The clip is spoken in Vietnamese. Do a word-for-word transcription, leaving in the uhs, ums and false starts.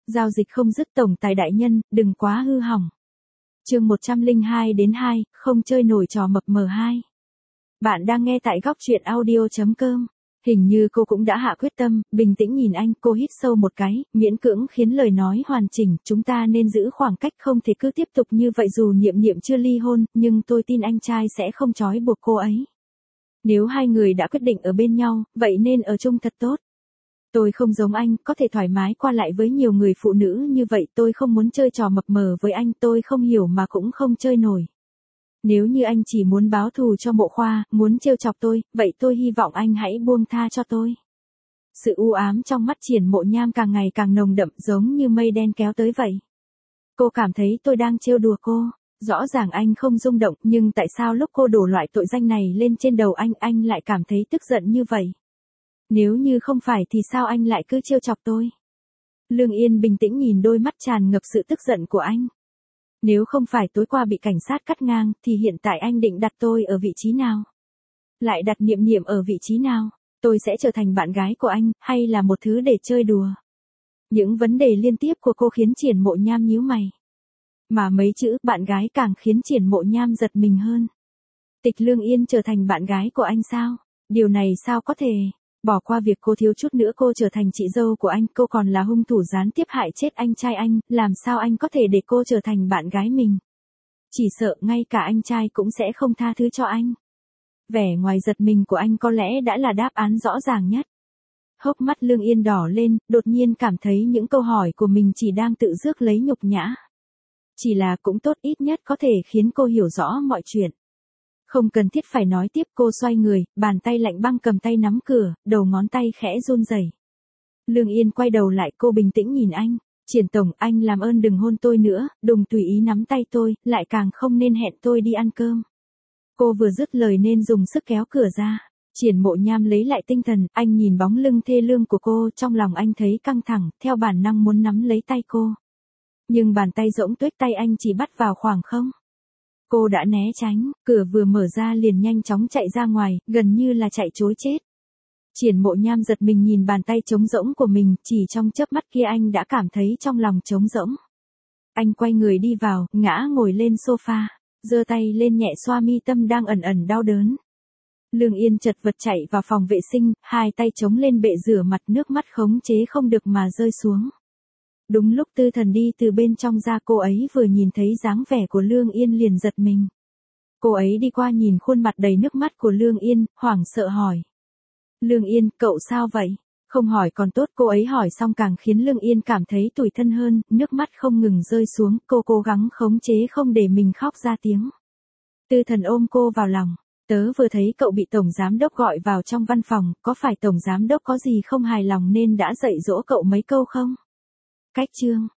Giao dịch không dứt tổng tài đại nhân, đừng quá hư hỏng. Chương một trăm lẻ hai đến hai, không chơi nổi trò mập mờ hai. Bạn đang nghe tại góc truyện audio chấm com. Hình như cô cũng đã hạ quyết tâm, bình tĩnh nhìn anh, cô hít sâu một cái, miễn cưỡng khiến lời nói hoàn chỉnh, chúng ta nên giữ khoảng cách, không thể cứ tiếp tục như vậy, dù Niệm Niệm chưa ly hôn, nhưng tôi tin anh trai sẽ không trói buộc cô ấy. Nếu hai người đã quyết định ở bên nhau, vậy nên ở chung thật tốt. Tôi không giống anh, có thể thoải mái qua lại với nhiều người phụ nữ như vậy, tôi không muốn chơi trò mập mờ với anh, tôi không hiểu mà cũng không chơi nổi. Nếu như anh chỉ muốn báo thù cho Mộ Khoa, muốn trêu chọc tôi, vậy tôi hy vọng anh hãy buông tha cho tôi. Sự u ám trong mắt Triển Mộ Nham càng ngày càng nồng đậm, giống như mây đen kéo tới vậy. Cô cảm thấy tôi đang trêu đùa cô. Rõ ràng anh không rung động, nhưng tại sao lúc cô đổ loại tội danh này lên trên đầu anh, anh lại cảm thấy tức giận như vậy? Nếu như không phải thì sao anh lại cứ trêu chọc tôi? Lương Yên bình tĩnh nhìn đôi mắt tràn ngập sự tức giận của anh. Nếu không phải tối qua bị cảnh sát cắt ngang, thì hiện tại anh định đặt tôi ở vị trí nào? Lại đặt Niệm Niệm ở vị trí nào? Tôi sẽ trở thành bạn gái của anh, hay là một thứ để chơi đùa? Những vấn đề liên tiếp của cô khiến Triển Mộ Nham nhíu mày. Mà mấy chữ bạn gái càng khiến Triển Mộ Nham giật mình hơn. Tịch Lương Yên trở thành bạn gái của anh sao? Điều này sao có thể? Bỏ qua việc cô thiếu chút nữa cô trở thành chị dâu của anh, cô còn là hung thủ gián tiếp hại chết anh trai anh, làm sao anh có thể để cô trở thành bạn gái mình? Chỉ sợ ngay cả anh trai cũng sẽ không tha thứ cho anh. Vẻ ngoài giật mình của anh có lẽ đã là đáp án rõ ràng nhất. Hốc mắt Lương Yên đỏ lên, đột nhiên cảm thấy những câu hỏi của mình chỉ đang tự rước lấy nhục nhã. Chỉ là cũng tốt, ít nhất có thể khiến cô hiểu rõ mọi chuyện. Không cần thiết phải nói tiếp, cô xoay người, bàn tay lạnh băng cầm tay nắm cửa, đầu ngón tay khẽ run rẩy. Lương Yên quay đầu lại, cô bình tĩnh nhìn anh. Triển tổng, anh làm ơn đừng hôn tôi nữa, đừng tùy ý nắm tay tôi, lại càng không nên hẹn tôi đi ăn cơm. Cô vừa dứt lời nên dùng sức kéo cửa ra. Triển Mộ Nham lấy lại tinh thần, anh nhìn bóng lưng thê lương của cô, trong lòng anh thấy căng thẳng, theo bản năng muốn nắm lấy tay cô. Nhưng bàn tay rỗng tuếch tay anh chỉ bắt vào khoảng không. Cô đã né tránh, cửa vừa mở ra liền nhanh chóng chạy ra ngoài, gần như là chạy trối chết. Triển Mộ Nham giật mình nhìn bàn tay trống rỗng của mình, chỉ trong chớp mắt kia anh đã cảm thấy trong lòng trống rỗng. Anh quay người đi vào, ngã ngồi lên sofa, giơ tay lên nhẹ xoa mi tâm đang ẩn ẩn đau đớn. Lương Yên chật vật chạy vào phòng vệ sinh, hai tay chống lên bệ rửa mặt, nước mắt khống chế không được mà rơi xuống. Đúng lúc Tư Thần đi từ bên trong ra, cô ấy vừa nhìn thấy dáng vẻ của Lương Yên liền giật mình. Cô ấy đi qua nhìn khuôn mặt đầy nước mắt của Lương Yên, hoảng sợ hỏi. Lương Yên, cậu sao vậy? Không hỏi còn tốt, cô ấy hỏi xong càng khiến Lương Yên cảm thấy tủi thân hơn, nước mắt không ngừng rơi xuống, cô cố gắng khống chế không để mình khóc ra tiếng. Tư Thần ôm cô vào lòng. Tớ vừa thấy cậu bị Tổng Giám Đốc gọi vào trong văn phòng, có phải Tổng Giám Đốc có gì không hài lòng nên đã dạy dỗ cậu mấy câu không? Cách chương,